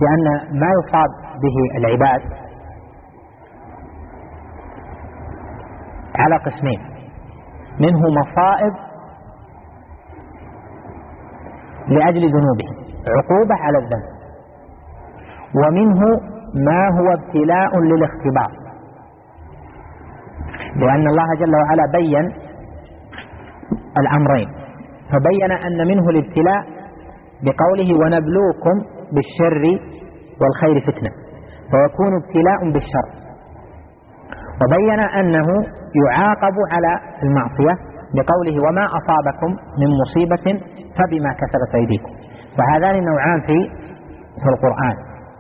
لأن ما يصاب به العباد على قسمين: منه مصائب لأجل ذنوبهم، عقوبة على الذنب، ومنه ما هو ابتلاء للاختبار، لأن الله جل وعلا بين الأمرين، فبين أن منه الابتلاء بقوله ونبلوكم بالشر والخير فتنة، فيكون ابتلاء بالشر، وبين أنه يعاقب على المعصية بقوله وما أصابكم من مصيبة فبما كسبت أيديكم. فهذان نوعان في القرآن،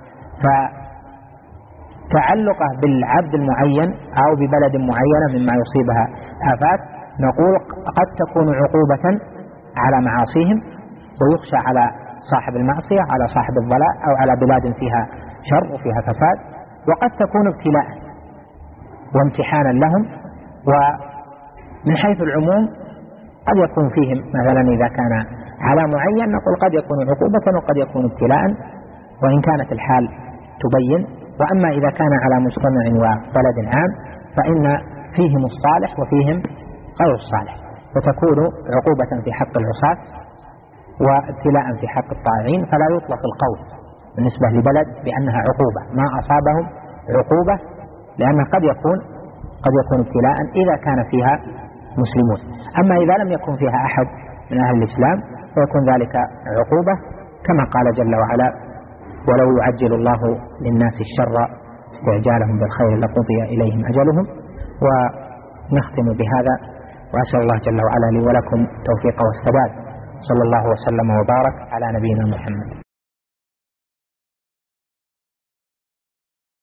فتعلقه بالعبد المعين أو ببلد معينة مما يصيبها آفات، نقول قد تكون عقوبة على معاصيهم، ويخشى على صاحب المعصية على صاحب الضلال أو على بلاد فيها شر وفيها فساد، وقد تكون ابتلاء وامتحانا لهم. ومن حيث العموم قد يكون فيهم مثلا إذا كان على معين نقول قد يكون عقوبة وقد يكون ابتلاء، وإن كانت الحال تبين. وأما إذا كان على مجتمع وبلد عام فإن فيهم الصالح وفيهم غير الصالح، وتكون عقوبة في حق العصاة وابتلاء في حق الطائعين، فلا يطلق القول بالنسبة لبلد بأنها عقوبة، ما أصابهم عقوبة، لأنه قد يكون ابتلاء إذا كان فيها مسلمون. أما إذا لم يكن فيها أحد من أهل الإسلام فيكون ذلك عقوبة، كما قال جل وعلا ولو يعجل الله للناس الشر استعجالهم بالخير لقضي إليهم أجلهم. ونختم بهذا، وأسأل الله جل وعلا لي ولكم التوفيق والسداد. صلى الله وسلم وبارك على نبينا محمد.